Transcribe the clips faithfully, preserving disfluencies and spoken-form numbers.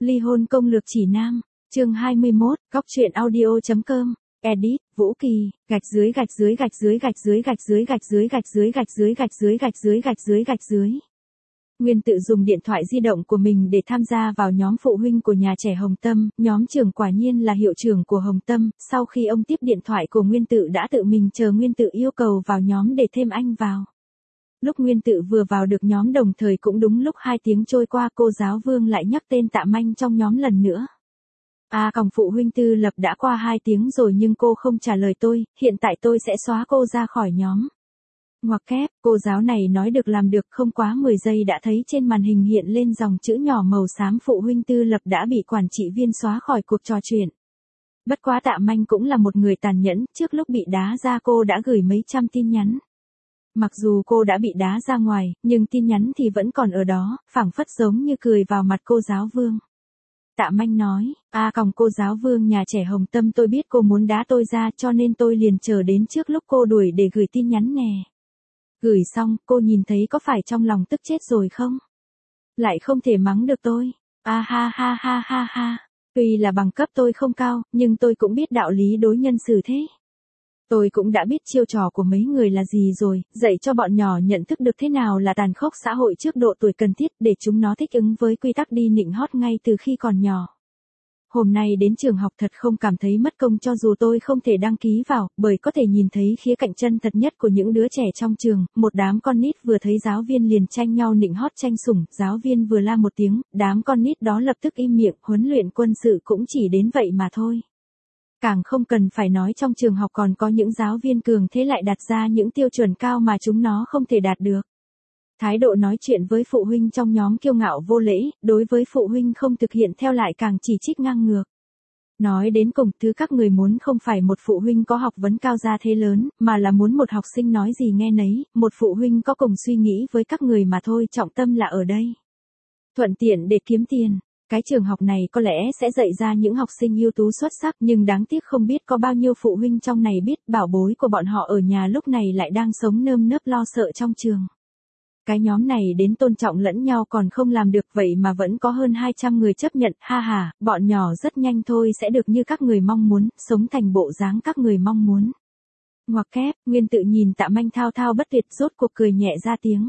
Ly hôn công lược chỉ nam, chương hai mươi mốt, góc truyện audio.com, edit, Vũ Kỳ, gạch dưới gạch dưới gạch dưới gạch dưới gạch dưới gạch dưới gạch dưới gạch dưới gạch dưới gạch dưới gạch dưới gạch dưới. Nguyên tự dùng điện thoại di động của mình để tham gia vào nhóm phụ huynh của nhà trẻ Hồng Tâm, nhóm trưởng quả nhiên là hiệu trưởng của Hồng Tâm, sau khi ông tiếp điện thoại của Nguyên tự đã tự mình chờ Nguyên tự yêu cầu vào nhóm để thêm anh vào. Lúc Nguyên tự vừa vào được nhóm đồng thời cũng đúng lúc hai tiếng trôi qua cô giáo Vương lại nhắc tên Tạ Manh trong nhóm lần nữa. À còng phụ huynh Tư Lập đã qua hai tiếng rồi nhưng cô không trả lời tôi, hiện tại tôi sẽ xóa cô ra khỏi nhóm. Ngoặc kép, cô giáo này nói được làm được, không quá mười giây đã thấy trên màn hình hiện lên dòng chữ nhỏ màu xám phụ huynh Tư Lập đã bị quản trị viên xóa khỏi cuộc trò chuyện. Bất quá Tạ Manh cũng là một người tàn nhẫn, trước lúc bị đá ra cô đã gửi mấy trăm tin nhắn. Mặc dù cô đã bị đá ra ngoài, nhưng tin nhắn thì vẫn còn ở đó, phảng phất giống như cười vào mặt cô giáo Vương. Tạ Manh nói, à còng cô giáo Vương nhà trẻ Hồng Tâm, tôi biết cô muốn đá tôi ra cho nên tôi liền chờ đến trước lúc cô đuổi để gửi tin nhắn nè. Gửi xong, cô nhìn thấy có phải trong lòng tức chết rồi không? Lại không thể mắng được tôi. À ha ha ha ha ha. Tuy là bằng cấp tôi không cao, nhưng tôi cũng biết đạo lý đối nhân xử thế. Tôi cũng đã biết chiêu trò của mấy người là gì rồi, dạy cho bọn nhỏ nhận thức được thế nào là tàn khốc xã hội trước độ tuổi cần thiết để chúng nó thích ứng với quy tắc đi nịnh hót ngay từ khi còn nhỏ. Hôm nay đến trường học thật không cảm thấy mất công cho dù tôi không thể đăng ký vào, bởi có thể nhìn thấy khía cạnh chân thật nhất của những đứa trẻ trong trường, một đám con nít vừa thấy giáo viên liền tranh nhau nịnh hót tranh sủng, giáo viên vừa la một tiếng, đám con nít đó lập tức im miệng, huấn luyện quân sự cũng chỉ đến vậy mà thôi. Càng không cần phải nói trong trường học còn có những giáo viên cường thế lại đặt ra những tiêu chuẩn cao mà chúng nó không thể đạt được. Thái độ nói chuyện với phụ huynh trong nhóm kiêu ngạo vô lễ, đối với phụ huynh không thực hiện theo lại càng chỉ trích ngang ngược. Nói đến cùng, thứ các người muốn không phải một phụ huynh có học vấn cao gia thế lớn, mà là muốn một học sinh nói gì nghe nấy, một phụ huynh có cùng suy nghĩ với các người mà thôi, trọng tâm là ở đây. Thuận tiện để kiếm tiền. Cái trường học này có lẽ sẽ dạy ra những học sinh ưu tú xuất sắc, nhưng đáng tiếc không biết có bao nhiêu phụ huynh trong này biết bảo bối của bọn họ ở nhà lúc này lại đang sống nơm nớp lo sợ trong trường. Cái nhóm này đến tôn trọng lẫn nhau còn không làm được vậy mà vẫn có hơn hai trăm người chấp nhận, ha ha, bọn nhỏ rất nhanh thôi sẽ được như các người mong muốn, sống thành bộ dáng các người mong muốn. Ngoặc kép, Nguyên tự nhìn Tạ Manh thao thao bất tuyệt rốt cuộc cười nhẹ ra tiếng.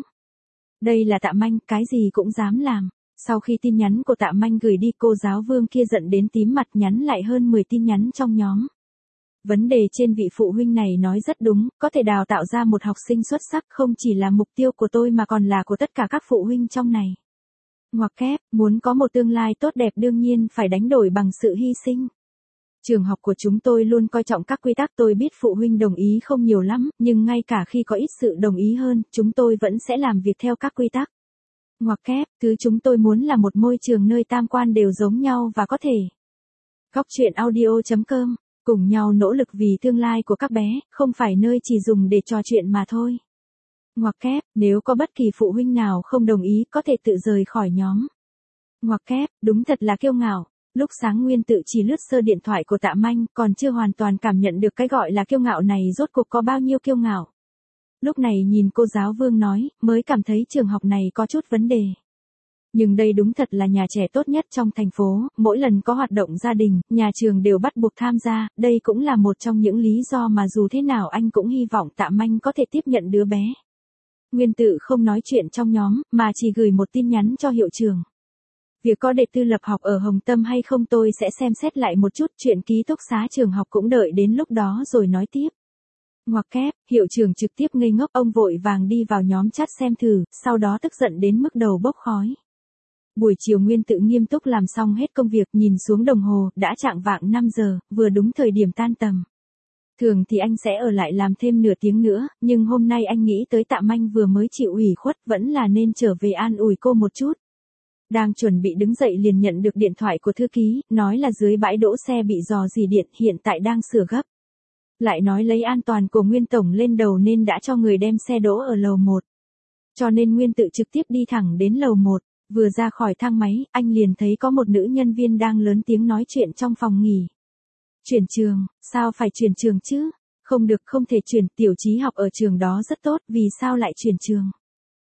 Đây là Tạ Manh, cái gì cũng dám làm. Sau khi tin nhắn của Tạ Manh gửi đi cô giáo Vương kia giận đến tím mặt nhắn lại hơn mười tin nhắn trong nhóm. Vấn đề trên vị phụ huynh này nói rất đúng, có thể đào tạo ra một học sinh xuất sắc không chỉ là mục tiêu của tôi mà còn là của tất cả các phụ huynh trong này. Ngoặc kép, muốn có một tương lai tốt đẹp đương nhiên phải đánh đổi bằng sự hy sinh. Trường học của chúng tôi luôn coi trọng các quy tắc, tôi biết phụ huynh đồng ý không nhiều lắm, nhưng ngay cả khi có ít sự đồng ý hơn, chúng tôi vẫn sẽ làm việc theo các quy tắc. Ngoặc kép, thứ chúng tôi muốn là một môi trường nơi tam quan đều giống nhau và có thể. Góc truyện audio.com, cùng nhau nỗ lực vì tương lai của các bé, không phải nơi chỉ dùng để trò chuyện mà thôi. Ngoặc kép, nếu có bất kỳ phụ huynh nào không đồng ý có thể tự rời khỏi nhóm. Ngoặc kép, đúng thật là kiêu ngạo. Lúc sáng Nguyên tự chỉ lướt sơ điện thoại của Tạ Manh, còn chưa hoàn toàn cảm nhận được cái gọi là kiêu ngạo này rốt cuộc có bao nhiêu kiêu ngạo. Lúc này nhìn cô giáo Vương nói, mới cảm thấy trường học này có chút vấn đề. Nhưng đây đúng thật là nhà trẻ tốt nhất trong thành phố, mỗi lần có hoạt động gia đình, nhà trường đều bắt buộc tham gia, đây cũng là một trong những lý do mà dù thế nào anh cũng hy vọng Tạ Manh có thể tiếp nhận đứa bé. Nguyên tự không nói chuyện trong nhóm, mà chỉ gửi một tin nhắn cho hiệu trưởng. Việc có để Tư Lập học ở Hồng Tâm hay không tôi sẽ xem xét lại một chút, chuyện ký túc xá trường học cũng đợi đến lúc đó rồi nói tiếp. Ngoặc kép, hiệu trưởng trực tiếp ngây ngốc, ông vội vàng đi vào nhóm chat xem thử, sau đó tức giận đến mức đầu bốc khói. Buổi chiều Nguyên tự nghiêm túc làm xong hết công việc, nhìn xuống đồng hồ, đã chạng vạng năm giờ, vừa đúng thời điểm tan tầm. Thường thì anh sẽ ở lại làm thêm nửa tiếng nữa, nhưng hôm nay anh nghĩ tới Tạ Manh vừa mới chịu ủy khuất, vẫn là nên trở về an ủi cô một chút. Đang chuẩn bị đứng dậy liền nhận được điện thoại của thư ký, nói là dưới bãi đỗ xe bị rò rỉ điện, hiện tại đang sửa gấp. Lại nói lấy an toàn của Nguyên tổng lên đầu nên đã cho người đem xe đỗ ở lầu một. Cho nên Nguyên tự trực tiếp đi thẳng đến lầu một, vừa ra khỏi thang máy, anh liền thấy có một nữ nhân viên đang lớn tiếng nói chuyện trong phòng nghỉ. Chuyển trường, sao phải chuyển trường chứ? Không được, không thể chuyển, Tiểu Chí học ở trường đó rất tốt, vì sao lại chuyển trường?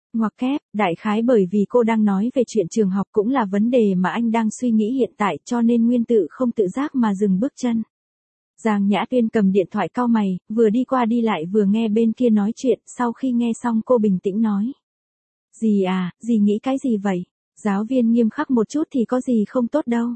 Ngoặc kép, đại khái bởi vì cô đang nói về chuyện trường học cũng là vấn đề mà anh đang suy nghĩ hiện tại cho nên Nguyên Tự không tự giác mà dừng bước chân. Giang Nhã Tuyên cầm điện thoại cau mày, vừa đi qua đi lại vừa nghe bên kia nói chuyện, sau khi nghe xong cô bình tĩnh nói. Dì à, dì nghĩ cái gì vậy? Giáo viên nghiêm khắc một chút thì có gì không tốt đâu.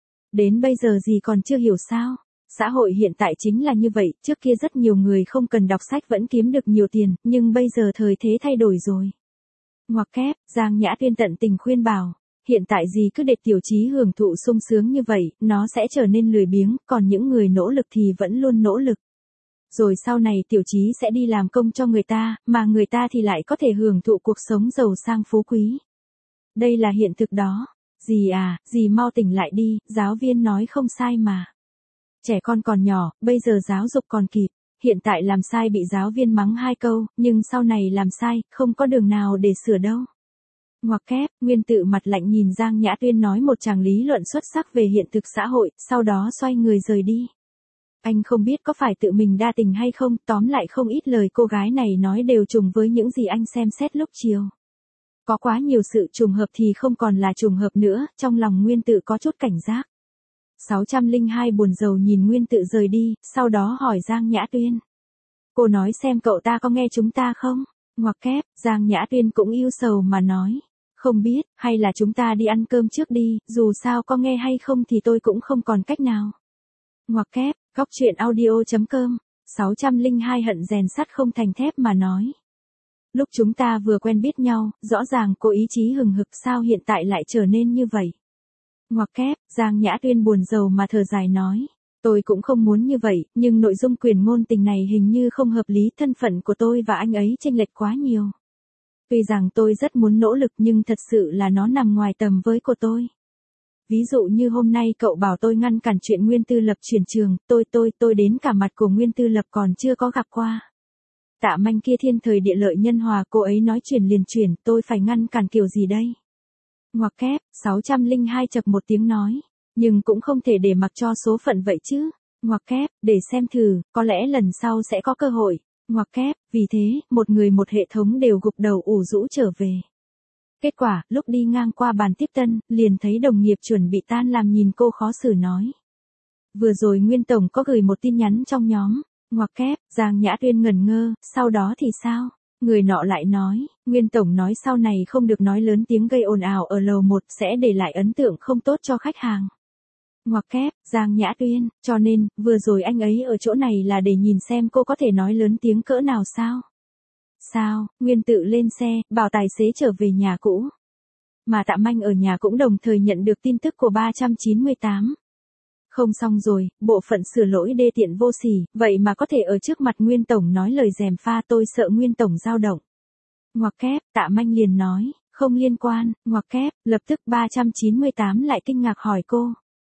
Đến bây giờ dì còn chưa hiểu sao? Xã hội hiện tại chính là như vậy, trước kia rất nhiều người không cần đọc sách vẫn kiếm được nhiều tiền, nhưng bây giờ thời thế thay đổi rồi. Ngoặc kép, Giang Nhã Tuyên tận tình khuyên bảo, hiện tại dì cứ để Tiểu Chí hưởng thụ sung sướng như vậy, nó sẽ trở nên lười biếng, còn những người nỗ lực thì vẫn luôn nỗ lực. Rồi sau này Tiểu Chí sẽ đi làm công cho người ta, mà người ta thì lại có thể hưởng thụ cuộc sống giàu sang phú quý. Đây là hiện thực đó. Dì à, dì mau tỉnh lại đi, giáo viên nói không sai mà. Trẻ con còn nhỏ, bây giờ giáo dục còn kịp. Hiện tại làm sai bị giáo viên mắng hai câu, nhưng sau này làm sai, không có đường nào để sửa đâu. Ngoặc kép, Nguyên Tự mặt lạnh nhìn Giang Nhã Tuyên nói một tràng lý luận xuất sắc về hiện thực xã hội, sau đó xoay người rời đi. Anh không biết có phải tự mình đa tình hay không, tóm lại không ít lời cô gái này nói đều trùng với những gì anh xem xét lúc chiều. Có quá nhiều sự trùng hợp thì không còn là trùng hợp nữa, trong lòng Nguyên Tự có chút cảnh giác. sáu trăm lẻ hai buồn rầu nhìn Nguyên Tự rời đi, sau đó hỏi Giang Nhã Tuyên. Cô nói xem cậu ta có nghe chúng ta không? Ngoặc kép, Giang Nhã Tuyên cũng yêu sầu mà nói. Không biết, hay là chúng ta đi ăn cơm trước đi, dù sao có nghe hay không thì tôi cũng không còn cách nào. Ngoặc kép, góc truyện audio chấm com, sáu trăm lẻ hai hận rèn sắt không thành thép mà nói. Lúc chúng ta vừa quen biết nhau, rõ ràng cô ý chí hừng hực sao hiện tại lại trở nên như vậy. Ngoặc kép, Giang Nhã Tuyên buồn rầu mà thở dài nói. Tôi cũng không muốn như vậy, nhưng nội dung quyền ngôn tình này hình như không hợp lý, thân phận của tôi và anh ấy chênh lệch quá nhiều. Tuy rằng tôi rất muốn nỗ lực nhưng thật sự là nó nằm ngoài tầm với của tôi. Ví dụ như hôm nay cậu bảo tôi ngăn cản chuyện Nguyên Tư Lập chuyển trường, tôi tôi tôi đến cả mặt của Nguyên Tư Lập còn chưa có gặp qua. Tạ Manh kia thiên thời địa lợi nhân hòa, cô ấy nói chuyển liền chuyển, tôi phải ngăn cản kiểu gì đây? Ngoặc kép, sáu trăm lẻ hai chập một tiếng nói. Nhưng cũng không thể để mặc cho số phận vậy chứ. Ngoặc kép, để xem thử, có lẽ lần sau sẽ có cơ hội. Ngoặc kép, vì thế, một người một hệ thống đều gục đầu ủ rũ trở về. Kết quả, lúc đi ngang qua bàn tiếp tân, liền thấy đồng nghiệp chuẩn bị tan làm nhìn cô khó xử nói. Vừa rồi Nguyên Tổng có gửi một tin nhắn trong nhóm. Ngoặc kép, Giang Nhã Tuyên ngẩn ngơ, sau đó thì sao? Người nọ lại nói, Nguyên Tổng nói sau này không được nói lớn tiếng gây ồn ào ở lầu một sẽ để lại ấn tượng không tốt cho khách hàng. Ngoặc kép, Giang Nhã Tuyên, cho nên, vừa rồi anh ấy ở chỗ này là để nhìn xem cô có thể nói lớn tiếng cỡ nào sao? Sao, Nguyên Tự lên xe, bảo tài xế trở về nhà cũ. Mà Tạ Manh ở nhà cũng đồng thời nhận được tin tức của ba trăm chín mươi tám. Không xong rồi, bộ phận sửa lỗi đê tiện vô sỉ, vậy mà có thể ở trước mặt Nguyên Tổng nói lời gièm pha, tôi sợ Nguyên Tổng dao động. Ngoặc kép, Tạ Manh liền nói, không liên quan, ngoặc kép, lập tức ba trăm chín mươi tám lại kinh ngạc hỏi cô.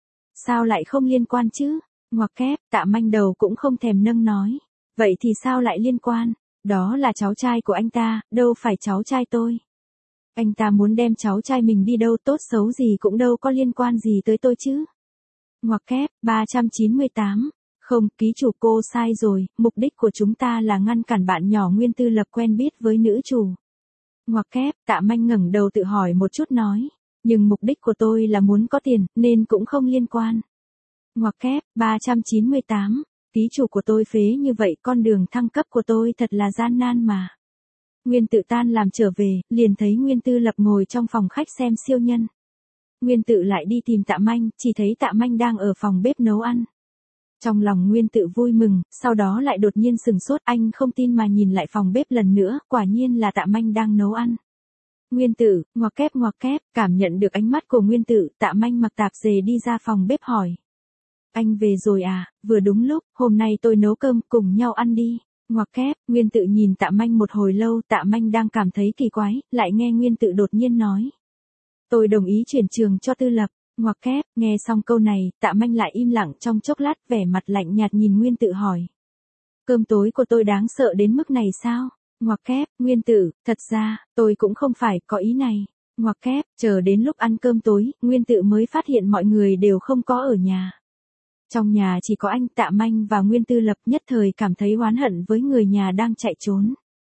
Sao lại không liên quan chứ? Ngoặc kép, Tạ Manh đầu cũng không thèm nâng nói. Vậy thì sao lại liên quan? Đó là cháu trai của anh ta, đâu phải cháu trai tôi. Anh ta muốn đem cháu trai mình đi đâu, tốt xấu gì cũng đâu có liên quan gì tới tôi chứ. Ngoặc kép, ba trăm chín mươi tám. Không, ký chủ cô sai rồi, mục đích của chúng ta là ngăn cản bạn nhỏ Nguyên Tư Lập quen biết với nữ chủ. Ngoặc kép, Tạ Manh ngẩng đầu tự hỏi một chút nói. Nhưng mục đích của tôi là muốn có tiền, nên cũng không liên quan. Ngoặc kép, ba trăm chín mươi tám. Ký chủ của tôi phế như vậy, con đường thăng cấp của tôi thật là gian nan mà. Nguyên Tự tan làm trở về, liền thấy Nguyên Tư Lập ngồi trong phòng khách xem siêu nhân. Nguyên Tự lại đi tìm Tạ Manh, chỉ thấy Tạ Manh đang ở phòng bếp nấu ăn. Trong lòng Nguyên Tự vui mừng, sau đó lại đột nhiên sừng sốt, anh không tin mà nhìn lại phòng bếp lần nữa, quả nhiên là Tạ Manh đang nấu ăn. Nguyên Tự, ngoặc kép ngoặc kép, cảm nhận được ánh mắt của Nguyên Tự, Tạ Manh mặc tạp dề đi ra phòng bếp hỏi. Anh về rồi à, vừa đúng lúc, hôm nay tôi nấu cơm, cùng nhau ăn đi. Ngoặc kép, Nguyên Tự nhìn Tạ Manh một hồi lâu, Tạ Manh đang cảm thấy kỳ quái, lại nghe Nguyên Tự đột nhiên nói. Tôi đồng ý chuyển trường cho Tư Lập. Ngoặc kép, nghe xong câu này, Tạ Manh lại im lặng trong chốc lát, vẻ mặt lạnh nhạt nhìn Nguyên Tự hỏi. Cơm tối của tôi đáng sợ đến mức này sao? Ngoặc kép, Nguyên Tự, thật ra, tôi cũng không phải có ý này. Ngoặc kép, chờ đến lúc ăn cơm tối, Nguyên Tự mới phát hiện mọi người đều không có ở nhà. Trong nhà chỉ có anh, Tạ Manh và Nguyên Tư Lập, nhất thời cảm thấy oán hận với người nhà đang chạy trốn.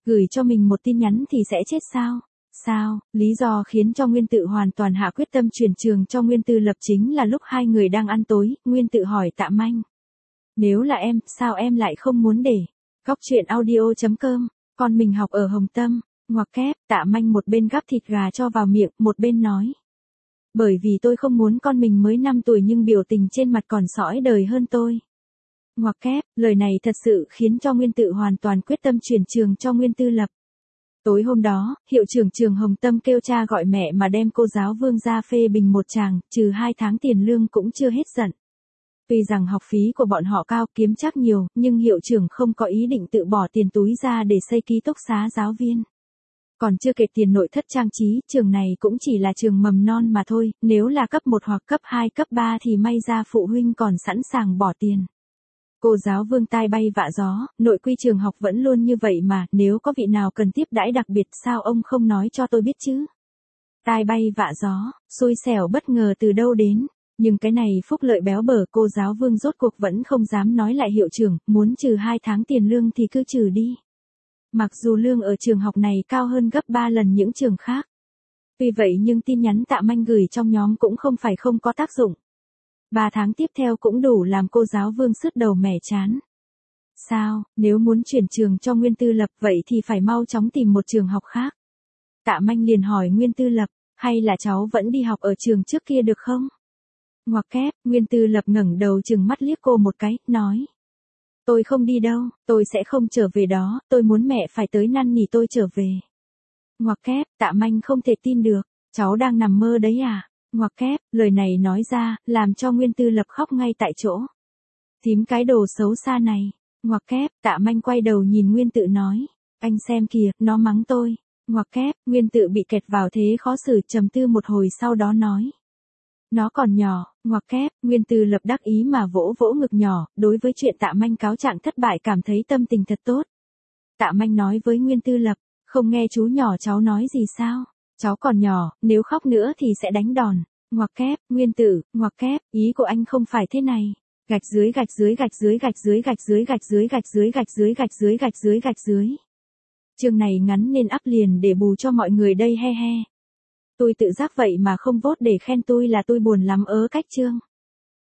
Gửi cho mình một tin nhắn thì sẽ chết sao? Sao? Lý do khiến cho Nguyên Tự hoàn toàn hạ quyết tâm chuyển trường cho Nguyên Tư Lập chính là lúc hai người đang ăn tối, Nguyên Tự hỏi Tạ Manh. Nếu là em, sao em lại không muốn để? Góc truyện audio chấm com, con mình học ở Hồng Tâm, ngoặc kép, Tạ Manh một bên gắp thịt gà cho vào miệng, một bên nói. Bởi vì tôi không muốn con mình mới năm tuổi nhưng biểu tình trên mặt còn sõi đời hơn tôi. Ngoặc kép, lời này thật sự khiến cho Nguyên Tự hoàn toàn quyết tâm chuyển trường cho Nguyên Tư Lập. Tối hôm đó, hiệu trưởng trường Hồng Tâm kêu cha gọi mẹ mà đem cô giáo Vương ra phê bình một tràng, trừ hai tháng tiền lương cũng chưa hết giận. Tuy rằng học phí của bọn họ cao kiếm chắc nhiều, nhưng hiệu trưởng không có ý định tự bỏ tiền túi ra để xây ký túc xá giáo viên. Còn chưa kể tiền nội thất trang trí, trường này cũng chỉ là trường mầm non mà thôi, nếu là cấp một hoặc cấp hai, cấp ba thì may ra phụ huynh còn sẵn sàng bỏ tiền. Cô giáo Vương tai bay vạ gió, nội quy trường học vẫn luôn như vậy mà, nếu có vị nào cần tiếp đãi đặc biệt sao ông không nói cho tôi biết chứ? Tai bay vạ gió, xui xẻo bất ngờ từ đâu đến, nhưng cái này phúc lợi béo bở, cô giáo Vương rốt cuộc vẫn không dám nói lại hiệu trưởng, muốn trừ hai tháng tiền lương thì cứ trừ đi. Mặc dù lương ở trường học này cao hơn gấp ba lần những trường khác. Vì vậy nhưng tin nhắn Tạ Manh gửi trong nhóm cũng không phải không có tác dụng. Ba tháng tiếp theo cũng đủ làm cô giáo Vương sứt đầu mẻ chán. Sao, nếu muốn chuyển trường cho Nguyên Tư Lập vậy thì phải mau chóng tìm một trường học khác. Tạ Manh liền hỏi Nguyên Tư Lập, hay là cháu vẫn đi học ở trường trước kia được không? Ngoặc kép, Nguyên Tư Lập ngẩng đầu chừng mắt liếc cô một cái, nói. Tôi không đi đâu, tôi sẽ không trở về đó, tôi muốn mẹ phải tới năn nỉ tôi trở về. Ngoặc kép, Tạ Manh không thể tin được, cháu đang nằm mơ đấy à? Ngoặc kép, lời này nói ra, làm cho Nguyên Tư Lập khóc ngay tại chỗ. Thím cái đồ xấu xa này. Ngoặc kép, Tạ Manh quay đầu nhìn Nguyên Tự nói. Anh xem kìa, nó mắng tôi. Ngoặc kép, Nguyên Tự bị kẹt vào thế khó xử, trầm tư một hồi sau đó nói. Nó còn nhỏ, ngoặc kép, Nguyên Tư Lập đắc ý mà vỗ vỗ ngực nhỏ, đối với chuyện Tạ Manh cáo trạng thất bại cảm thấy tâm tình thật tốt. Tạ Manh nói với Nguyên Tư Lập, không nghe chú nhỏ cháu nói gì sao? Cháu còn nhỏ, nếu khóc nữa thì sẽ đánh đòn. Ngoặc kép, Nguyên Tử, ngoặc kép, ý của anh không phải thế này. Gạch dưới gạch dưới gạch dưới gạch dưới gạch dưới gạch dưới gạch dưới gạch dưới gạch dưới gạch dưới gạch dưới. Chương này ngắn nên up liền để bù cho mọi người đây he he. Tôi tự giác vậy mà không vote để khen tôi là tôi buồn lắm ớ cách chương.